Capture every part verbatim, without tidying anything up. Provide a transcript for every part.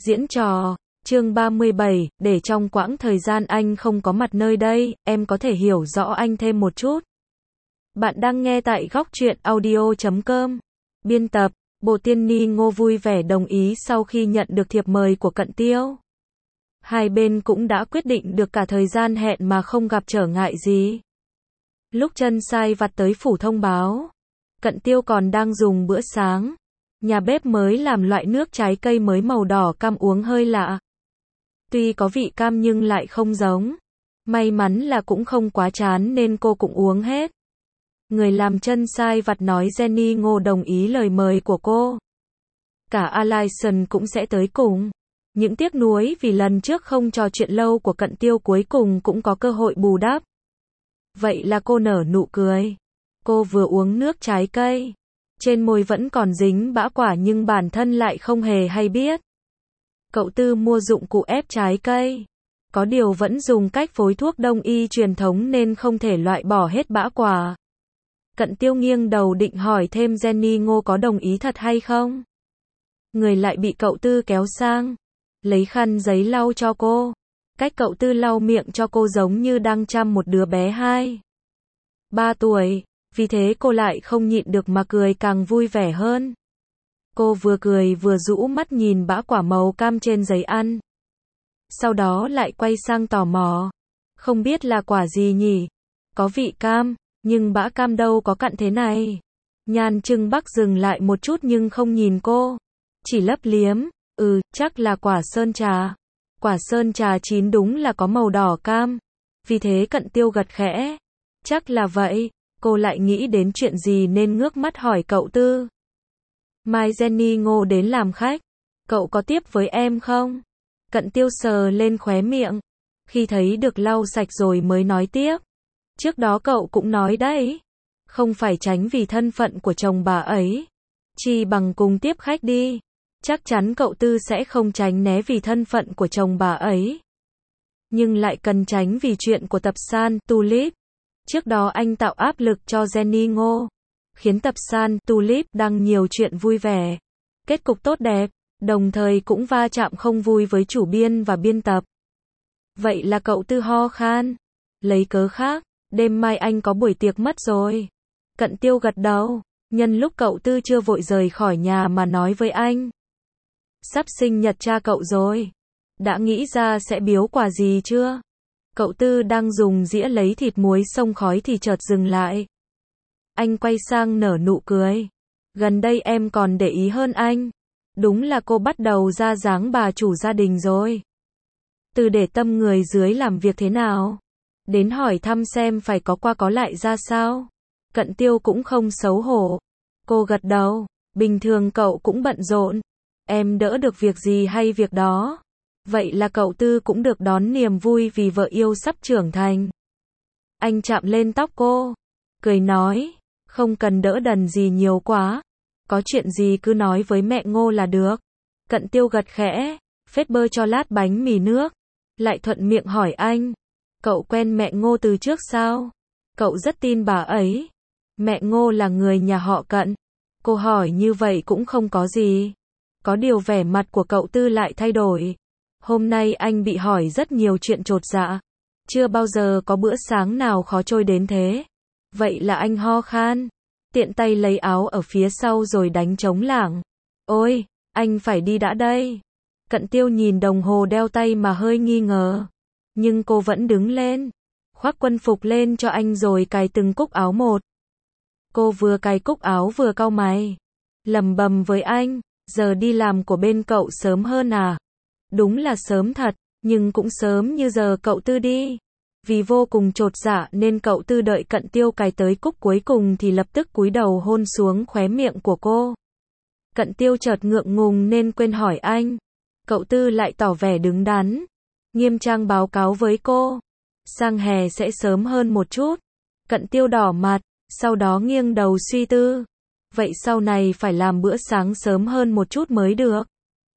Diễn trò, chương ba mươi bảy, để trong quãng thời gian anh không có mặt nơi đây, em có thể hiểu rõ anh thêm một chút. Bạn đang nghe tại góc truyện audio chấm com. Biên tập, Bộ Tiên Ni Ngô vui vẻ đồng ý sau khi nhận được thiệp mời của Cận Tiêu. Hai bên cũng đã quyết định được cả thời gian hẹn mà không gặp trở ngại gì. Lúc chân sai vặt tới phủ thông báo, Cận Tiêu còn đang dùng bữa sáng. Nhà bếp mới làm loại nước trái cây mới màu đỏ cam uống hơi lạ. Tuy có vị cam nhưng lại không giống. May mắn là cũng không quá chán nên cô cũng uống hết. Người làm chân sai vặt nói Jenny Ngô đồng ý lời mời của cô. Cả Alison cũng sẽ tới cùng. Những tiếc nuối vì lần trước không trò chuyện lâu của Cận Tiêu cuối cùng cũng có cơ hội bù đắp. Vậy là cô nở nụ cười. Cô vừa uống nước trái cây. Trên môi vẫn còn dính bã quả nhưng bản thân lại không hề hay biết. Cậu Tư mua dụng cụ ép trái cây. Có điều vẫn dùng cách phối thuốc đông y truyền thống nên không thể loại bỏ hết bã quả. Cận Tiêu nghiêng đầu định hỏi thêm Jenny Ngô có đồng ý thật hay không. Người lại bị cậu Tư kéo sang. Lấy khăn giấy lau cho cô. Cách cậu Tư lau miệng cho cô giống như đang chăm một đứa bé hai, ba tuổi. Vì thế cô lại không nhịn được mà cười càng vui vẻ hơn. Cô vừa cười vừa rũ mắt nhìn bã quả màu cam trên giấy ăn. Sau đó lại quay sang tò mò. Không biết là quả gì nhỉ? Có vị cam, nhưng bã cam đâu có cặn thế này. Nhan Trưng Bắc dừng lại một chút nhưng không nhìn cô. Chỉ lấp liếm, ừ, chắc là quả sơn trà. Quả sơn trà chín đúng là có màu đỏ cam. Vì thế Cận Tiêu gật khẽ. Chắc là vậy. Cô lại nghĩ đến chuyện gì nên ngước mắt hỏi cậu Tư. Mai Jenny Ngô đến làm khách. Cậu có tiếp với em không? Cận Tiêu sờ lên khóe miệng. Khi thấy được lau sạch rồi mới nói tiếp. Trước đó cậu cũng nói đấy. Không phải tránh vì thân phận của chồng bà ấy. Chi bằng cùng tiếp khách đi. Chắc chắn cậu Tư sẽ không tránh né vì thân phận của chồng bà ấy. Nhưng lại cần tránh vì chuyện của tập san Tulip. Trước đó anh tạo áp lực cho Jenny Ngô, khiến tập san Tulip đăng nhiều chuyện vui vẻ, kết cục tốt đẹp, đồng thời cũng va chạm không vui với chủ biên và biên tập. Vậy là cậu Tư ho khan, lấy cớ khác, đêm mai anh có buổi tiệc mất rồi. Cận Tiêu gật đầu, nhân lúc cậu Tư chưa vội rời khỏi nhà mà nói với anh. Sắp sinh nhật cha cậu rồi, đã nghĩ ra sẽ biếu quà gì chưa? Cậu Tư đang dùng dĩa lấy thịt muối xông khói thì chợt dừng lại. Anh quay sang nở nụ cười. Gần đây em còn để ý hơn anh. Đúng là cô bắt đầu ra dáng bà chủ gia đình rồi. Từ để tâm người dưới làm việc thế nào, đến hỏi thăm xem phải có qua có lại ra sao. Cận Tiêu cũng không xấu hổ. Cô gật đầu. Bình thường cậu cũng bận rộn. Em đỡ được việc gì hay việc đó. Vậy là cậu Tư cũng được đón niềm vui vì vợ yêu sắp trưởng thành. Anh chạm lên tóc cô, cười nói, không cần đỡ đần gì nhiều quá. Có chuyện gì cứ nói với mẹ Ngô là được. Cận Tiêu gật khẽ, phết bơ cho lát bánh mì nước. Lại thuận miệng hỏi anh, cậu quen mẹ Ngô từ trước sao? Cậu rất tin bà ấy. Mẹ Ngô là người nhà họ Cận. Cô hỏi như vậy cũng không có gì. Có điều vẻ mặt của cậu Tư lại thay đổi. Hôm nay anh bị hỏi rất nhiều chuyện chột dạ. Chưa bao giờ có bữa sáng nào khó trôi đến thế. Vậy là anh ho khan. Tiện tay lấy áo ở phía sau rồi đánh trống lảng. Ôi, anh phải đi đã đây. Cận Tiêu nhìn đồng hồ đeo tay mà hơi nghi ngờ. Nhưng cô vẫn đứng lên. Khoác quân phục lên cho anh rồi cài từng cúc áo một. Cô vừa cài cúc áo vừa cau mày. Lẩm bẩm với anh, giờ đi làm của bên cậu sớm hơn à? Đúng là sớm thật, nhưng cũng sớm như giờ cậu Tư đi. Vì vô cùng chột dạ nên cậu Tư đợi Cận Tiêu cài tới cúc cuối cùng thì lập tức cúi đầu hôn xuống khóe miệng của cô. Cận Tiêu chợt ngượng ngùng nên quên hỏi anh. Cậu Tư lại tỏ vẻ đứng đắn, nghiêm trang báo cáo với cô. Sang hè sẽ sớm hơn một chút. Cận Tiêu đỏ mặt, sau đó nghiêng đầu suy tư. Vậy sau này phải làm bữa sáng sớm hơn một chút mới được.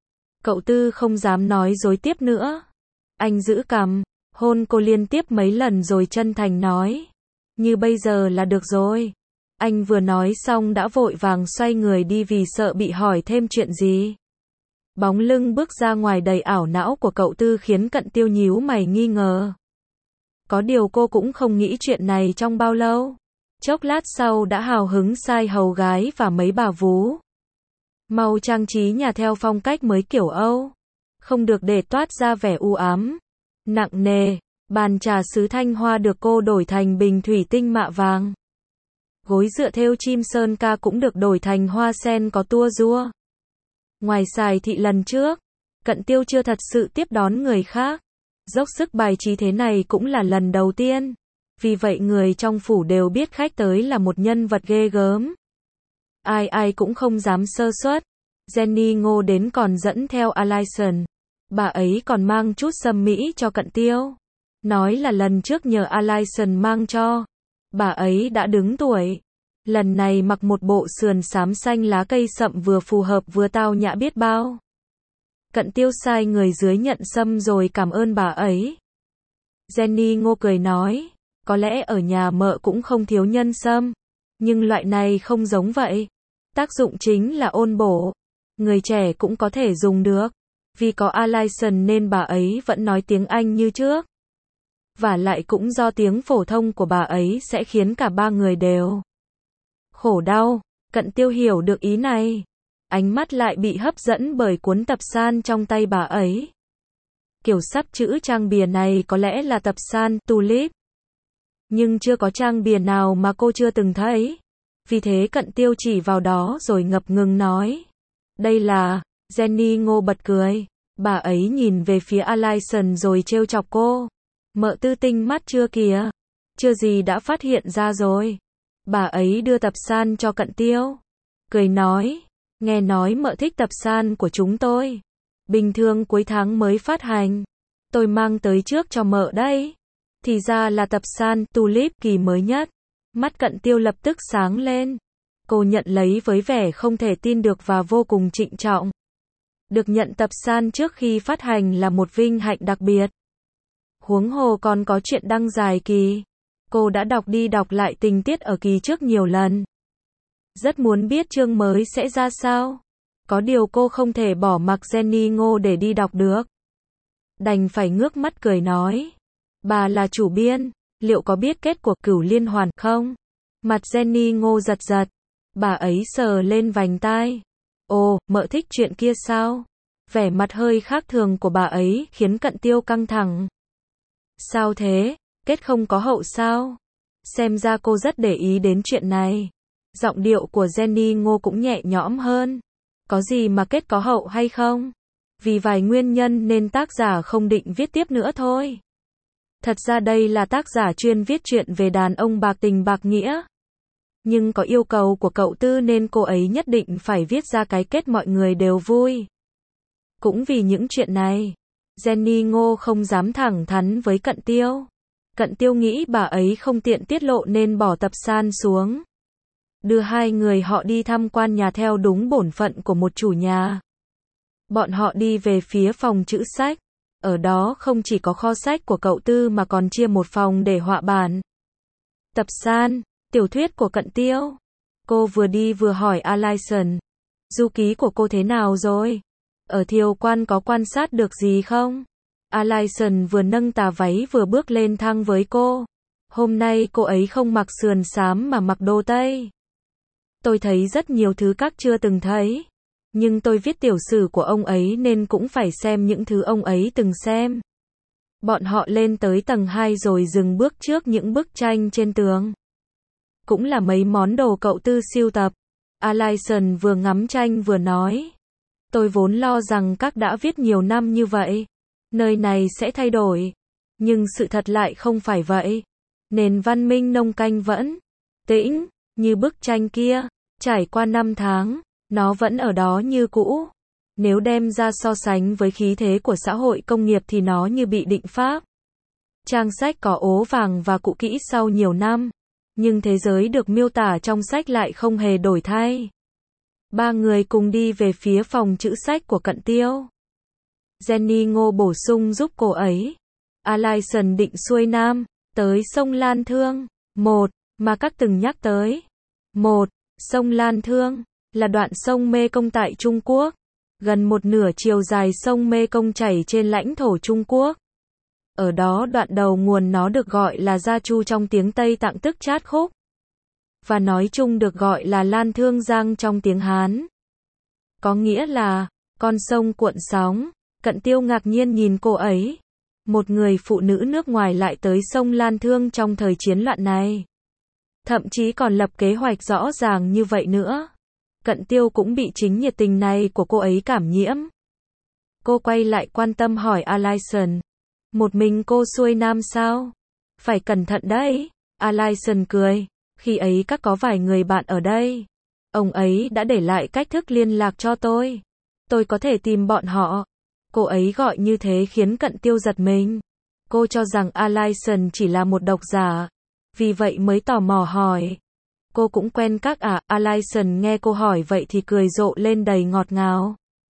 Cậu Tư không dám nói dối tiếp nữa. Anh giữ cằm, hôn cô liên tiếp mấy lần rồi chân thành nói. Như bây giờ là được rồi. Anh vừa nói xong đã vội vàng xoay người đi vì sợ bị hỏi thêm chuyện gì. Bóng lưng bước ra ngoài đầy ảo não của cậu Tư khiến Cận Tiêu nhíu mày nghi ngờ. Có điều cô cũng không nghĩ chuyện này trong bao lâu. Chốc lát sau đã hào hứng sai hầu gái và mấy bà vú mau trang trí nhà theo phong cách mới kiểu Âu, không được để toát ra vẻ u ám, nặng nề. Bàn trà sứ thanh hoa được cô đổi thành bình thủy tinh mạ vàng. Gối dựa thêu chim sơn ca cũng được đổi thành hoa sen có tua rua. Ngoài xài thị lần trước, Cận Tiêu chưa thật sự tiếp đón người khác. Dốc sức bài trí thế này cũng là lần đầu tiên. Vì vậy người trong phủ đều biết khách tới là một nhân vật ghê gớm. Ai ai cũng không dám sơ suất. Jenny Ngô đến còn dẫn theo Alison. Bà ấy còn mang chút sâm mỹ cho Cận Tiêu. Nói là lần trước nhờ Alison mang cho. Bà ấy đã đứng tuổi. Lần này mặc một bộ sườn xám xanh lá cây sậm vừa phù hợp vừa tao nhã biết bao. Cận Tiêu sai người dưới nhận sâm rồi cảm ơn bà ấy. Jenny Ngô cười nói, có lẽ ở nhà mợ cũng không thiếu nhân sâm, nhưng loại này không giống vậy. Tác dụng chính là ôn bổ. Người trẻ cũng có thể dùng được. Vì có Alison nên bà ấy vẫn nói tiếng Anh như trước. Và lại cũng do tiếng phổ thông của bà ấy sẽ khiến cả ba người đều khổ đau. Cận Tiêu hiểu được ý này. Ánh mắt lại bị hấp dẫn bởi cuốn tập san trong tay bà ấy. Kiểu sắp chữ trang bìa này có lẽ là tập san Tulip. Nhưng chưa có trang bìa nào mà cô chưa từng thấy. Vì thế Cận Tiêu chỉ vào đó rồi ngập ngừng nói. Đây là... Jenny Ngô bật cười. Bà ấy nhìn về phía Alison rồi trêu chọc cô. Mợ Tư tinh mắt chưa kìa. Chưa gì đã phát hiện ra rồi. Bà ấy đưa tập san cho Cận Tiêu. Cười nói. Nghe nói mợ thích tập san của chúng tôi. Bình thường cuối tháng mới phát hành. Tôi mang tới trước cho mợ đấy. Thì ra là tập san Tulip kỳ mới nhất. Mắt Cận Tiêu lập tức sáng lên. Cô nhận lấy với vẻ không thể tin được và vô cùng trịnh trọng. Được nhận tập san trước khi phát hành là một vinh hạnh đặc biệt. Huống hồ còn có chuyện đăng dài kỳ. Cô đã đọc đi đọc lại tình tiết ở kỳ trước nhiều lần. Rất muốn biết chương mới sẽ ra sao. Có điều cô không thể bỏ mặc Jenny Ngô để đi đọc được. Đành phải ngước mắt cười nói. Bà là chủ biên, liệu có biết kết của Cửu Liên Hoàn không? Mặt Jenny Ngô giật giật. Bà ấy sờ lên vành tai. Ồ, mợ thích chuyện kia sao? Vẻ mặt hơi khác thường của bà ấy khiến Cận Tiêu căng thẳng. Sao thế? Kết không có hậu sao? Xem ra cô rất để ý đến chuyện này. Giọng điệu của Jenny Ngô cũng nhẹ nhõm hơn. Có gì mà kết có hậu hay không? Vì vài nguyên nhân nên tác giả không định viết tiếp nữa thôi. Thật ra đây là tác giả chuyên viết chuyện về đàn ông bạc tình bạc nghĩa. Nhưng có yêu cầu của cậu Tư nên cô ấy nhất định phải viết ra cái kết mọi người đều vui. Cũng vì những chuyện này, Jenny Ngô không dám thẳng thắn với Cận Tiêu. Cận Tiêu nghĩ bà ấy không tiện tiết lộ nên bỏ tập san xuống. Đưa hai người họ đi tham quan nhà theo đúng bổn phận của một chủ nhà. Bọn họ đi về phía phòng chữ sách. Ở đó không chỉ có kho sách của cậu Tư mà còn chia một phòng để họa bản. Tập san, tiểu thuyết của Cận Tiêu. Cô vừa đi vừa hỏi Alison. Du ký của cô thế nào rồi? Ở Thiều Quan có quan sát được gì không? Alison vừa nâng tà váy vừa bước lên thang với cô. Hôm nay cô ấy không mặc sườn xám mà mặc đồ tây. Tôi thấy rất nhiều thứ các chưa từng thấy. Nhưng tôi viết tiểu sử của ông ấy nên cũng phải xem những thứ ông ấy từng xem. Bọn họ lên tới tầng hai rồi dừng bước trước những bức tranh trên tường. Cũng là mấy món đồ cậu Tư sưu tập. Alison vừa ngắm tranh vừa nói. Tôi vốn lo rằng các đã viết nhiều năm như vậy. Nơi này sẽ thay đổi. Nhưng sự thật lại không phải vậy. Nền văn minh nông canh vẫn tĩnh, như bức tranh kia. Trải qua năm tháng, nó vẫn ở đó như cũ. Nếu đem ra so sánh với khí thế của xã hội công nghiệp thì nó như bị định pháp. Trang sách có ố vàng và cũ kỹ sau nhiều năm. Nhưng thế giới được miêu tả trong sách lại không hề đổi thay. Ba người cùng đi về phía phòng chữ sách của Cận Tiêu. Jenny Ngô bổ sung giúp cô ấy. Alison định xuôi nam, tới sông Lan Thương. Một, mà các từng nhắc tới. Một, sông Lan Thương, là đoạn sông Mê Công tại Trung Quốc. gần một nửa chiều dài sông Mê Công chảy trên lãnh thổ Trung Quốc. Ở đó đoạn đầu nguồn nó được gọi là Gia Chu trong tiếng Tây Tạng tức Chát Khúc, và nói chung được gọi là Lan Thương Giang trong tiếng Hán. Có nghĩa là, con sông cuộn sóng. Cận Tiêu ngạc nhiên nhìn cô ấy. Một người phụ nữ nước ngoài lại tới sông Lan Thương trong thời chiến loạn này. Thậm chí còn lập kế hoạch rõ ràng như vậy nữa. Cận Tiêu cũng bị chính nhiệt tình này của cô ấy cảm nhiễm. Cô quay lại quan tâm hỏi Alison. Một mình cô xuôi nam sao? Phải cẩn thận đấy. Alison cười. Khi ấy các có vài người bạn ở đây. Ông ấy đã để lại cách thức liên lạc cho tôi. Tôi có thể tìm bọn họ. Cô ấy gọi như thế khiến Cận Tiêu giật mình. Cô cho rằng Alison chỉ là một độc giả. Vì vậy mới tò mò hỏi. Cô cũng quen các à? Alison nghe cô hỏi vậy thì cười rộ lên đầy ngọt ngào.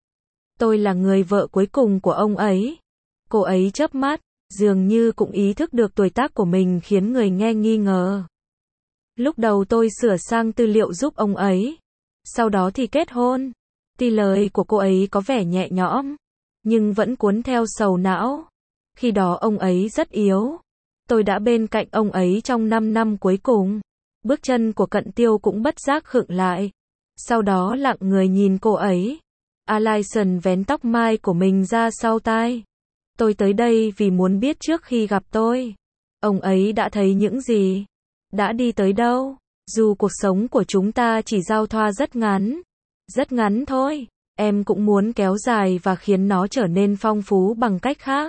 Tôi là người vợ cuối cùng của ông ấy. Cô ấy chớp mắt, dường như cũng ý thức được tuổi tác của mình khiến người nghe nghi ngờ. Lúc đầu tôi sửa sang tư liệu giúp ông ấy. Sau đó thì kết hôn. Tuy lời của cô ấy có vẻ nhẹ nhõm, nhưng vẫn cuốn theo sầu não. Khi đó ông ấy rất yếu. Tôi đã bên cạnh ông ấy trong năm năm cuối cùng. Bước chân của Cận Tiêu cũng bất giác khựng lại. Sau đó lặng người nhìn cô ấy. Alison vén tóc mai của mình ra sau tai. Tôi tới đây vì muốn biết trước khi gặp tôi. Ông ấy đã thấy những gì? Đã đi tới đâu? Dù cuộc sống của chúng ta chỉ giao thoa rất ngắn. Rất ngắn thôi. Em cũng muốn kéo dài và khiến nó trở nên phong phú bằng cách khác.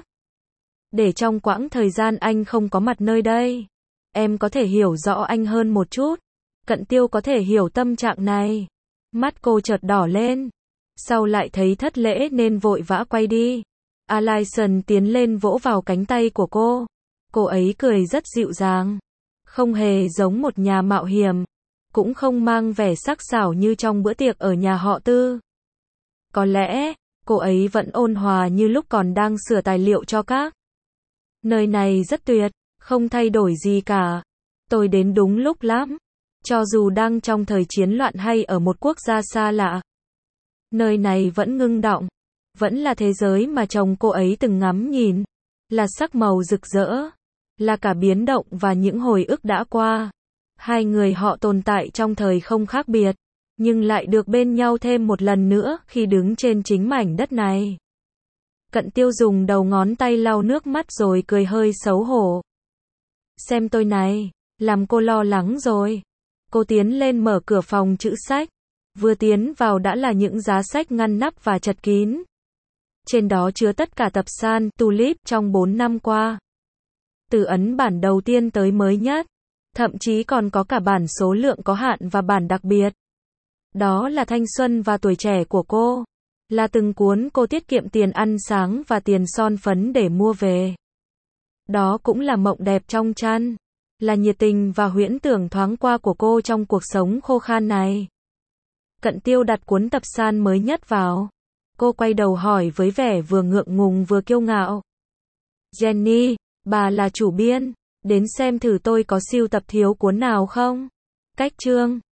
Để trong quãng thời gian anh không có mặt nơi đây, em có thể hiểu rõ anh hơn một chút. Cận Tiêu có thể hiểu tâm trạng này. Mắt cô chợt đỏ lên. Sau lại thấy thất lễ nên vội vã quay đi. Alison tiến lên vỗ vào cánh tay của cô. Cô ấy cười rất dịu dàng. Không hề giống một nhà mạo hiểm. Cũng không mang vẻ sắc sảo như trong bữa tiệc ở nhà họ Tư. Có lẽ, cô ấy vẫn ôn hòa như lúc còn đang sửa tài liệu cho các. Nơi này rất tuyệt, không thay đổi gì cả. Tôi đến đúng lúc lắm. Cho dù đang trong thời chiến loạn hay ở một quốc gia xa lạ. Nơi này vẫn ngưng động. Vẫn là thế giới mà chồng cô ấy từng ngắm nhìn. Là sắc màu rực rỡ. Là cả biến động và những hồi ức đã qua. Hai người họ tồn tại trong thời không khác biệt. Nhưng lại được bên nhau thêm một lần nữa khi đứng trên chính mảnh đất này. Cận Tiêu dùng đầu ngón tay lau nước mắt rồi cười hơi xấu hổ. Xem tôi này, làm cô lo lắng rồi. Cô tiến lên mở cửa phòng chữ sách. Vừa tiến vào đã là những giá sách ngăn nắp và chật kín. Trên đó chứa tất cả tập san, tulip trong bốn năm qua. Từ ấn bản đầu tiên tới mới nhất. Thậm chí còn có cả bản số lượng có hạn và bản đặc biệt. Đó là thanh xuân và tuổi trẻ của cô. Là từng cuốn cô tiết kiệm tiền ăn sáng và tiền son phấn để mua về. Đó cũng là mộng đẹp trong chăn. Là nhiệt tình và huyễn tưởng thoáng qua của cô trong cuộc sống khô khan này. Cận Tiêu đặt cuốn tập san mới nhất vào. Cô quay đầu hỏi với vẻ vừa ngượng ngùng vừa kiêu ngạo. Jenny, bà là chủ biên. Đến xem thử tôi có sưu tập thiếu cuốn nào không? Cách chương